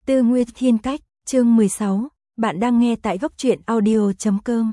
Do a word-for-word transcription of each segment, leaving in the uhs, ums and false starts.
Tư Nguyên Thiên Cách, chương mười sáu, bạn đang nghe tại góc truyện audio chấm com.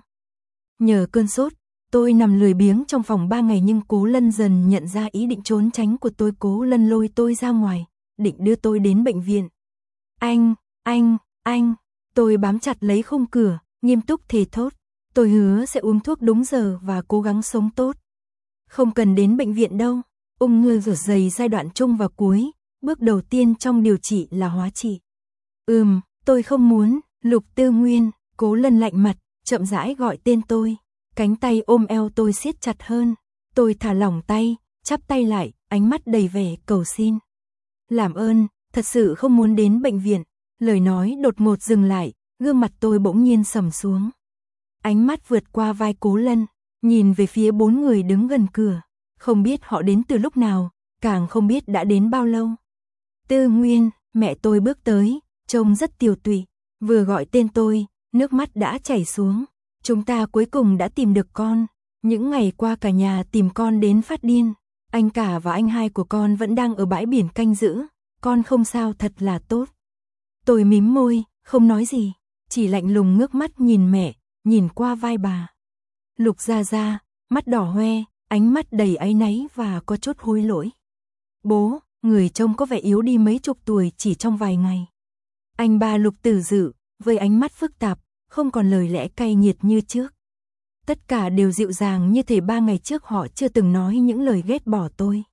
Nhờ cơn sốt, tôi nằm lười biếng trong phòng ba ngày nhưng Cố Lân dần nhận ra ý định trốn tránh của tôi. Cố Lân lôi tôi ra ngoài, định đưa tôi đến bệnh viện. Anh, anh, anh, tôi bám chặt lấy khung cửa, nghiêm túc thề thốt. Tôi hứa sẽ uống thuốc đúng giờ và cố gắng sống tốt. Không cần đến bệnh viện đâu, ung thư dạ dày giai đoạn trung và cuối, bước đầu tiên trong điều trị là hóa trị. Ừm, tôi không muốn, Lục Tư Nguyên. Cố Lân lạnh mặt, chậm rãi gọi tên tôi. Cánh tay ôm eo tôi siết chặt hơn. Tôi thả lỏng tay, chắp tay lại, ánh mắt đầy vẻ cầu xin. Làm ơn, thật sự không muốn đến bệnh viện. Lời nói đột ngột dừng lại, gương mặt tôi bỗng nhiên sầm xuống. Ánh mắt vượt qua vai Cố Lân, nhìn về phía bốn người đứng gần cửa. Không biết họ đến từ lúc nào, càng không biết đã đến bao lâu. Tư Nguyên, mẹ tôi bước tới, trông rất tiều tụy, vừa gọi tên tôi, nước mắt đã chảy xuống. Chúng ta cuối cùng đã tìm được con. Những ngày qua cả nhà tìm con đến phát điên. Anh cả và anh hai của con vẫn đang ở bãi biển canh giữ. Con không sao, thật là tốt. Tôi mím môi, không nói gì, chỉ lạnh lùng ngước mắt nhìn mẹ, nhìn qua vai bà. Lục Gia Gia, mắt đỏ hoe, ánh mắt đầy áy náy và có chút hối lỗi. Bố, người trông có vẻ yếu đi mấy chục tuổi chỉ trong vài ngày. Anh ba Lục Tử Dự, với ánh mắt phức tạp, không còn lời lẽ cay nghiệt như trước. Tất cả đều dịu dàng như thể ba ngày trước họ chưa từng nói những lời ghét bỏ tôi.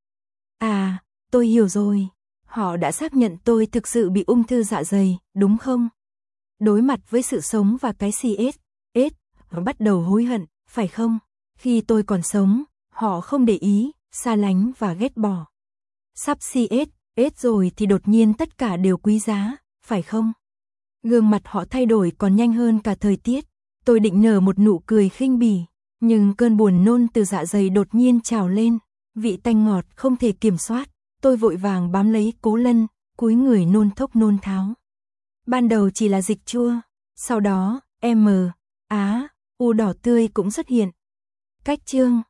À, tôi hiểu rồi. Họ đã xác nhận tôi thực sự bị ung thư dạ dày, đúng không? Đối mặt với sự sống và cái xê ét, ét, họ bắt đầu hối hận, phải không? Khi tôi còn sống, họ không để ý, xa lánh và ghét bỏ. Sắp xê ét, ét rồi thì đột nhiên tất cả đều quý giá, phải không? Gương mặt họ thay đổi còn nhanh hơn cả thời tiết. Tôi định nở một nụ cười khinh bỉ, nhưng cơn buồn nôn từ dạ dày đột nhiên trào lên, vị tanh ngọt không thể kiểm soát. Tôi vội vàng bám lấy Cố Lân, cúi người nôn thốc nôn tháo. Ban đầu chỉ là dịch chua, sau đó, M, Á, U đỏ tươi cũng xuất hiện. Cách chương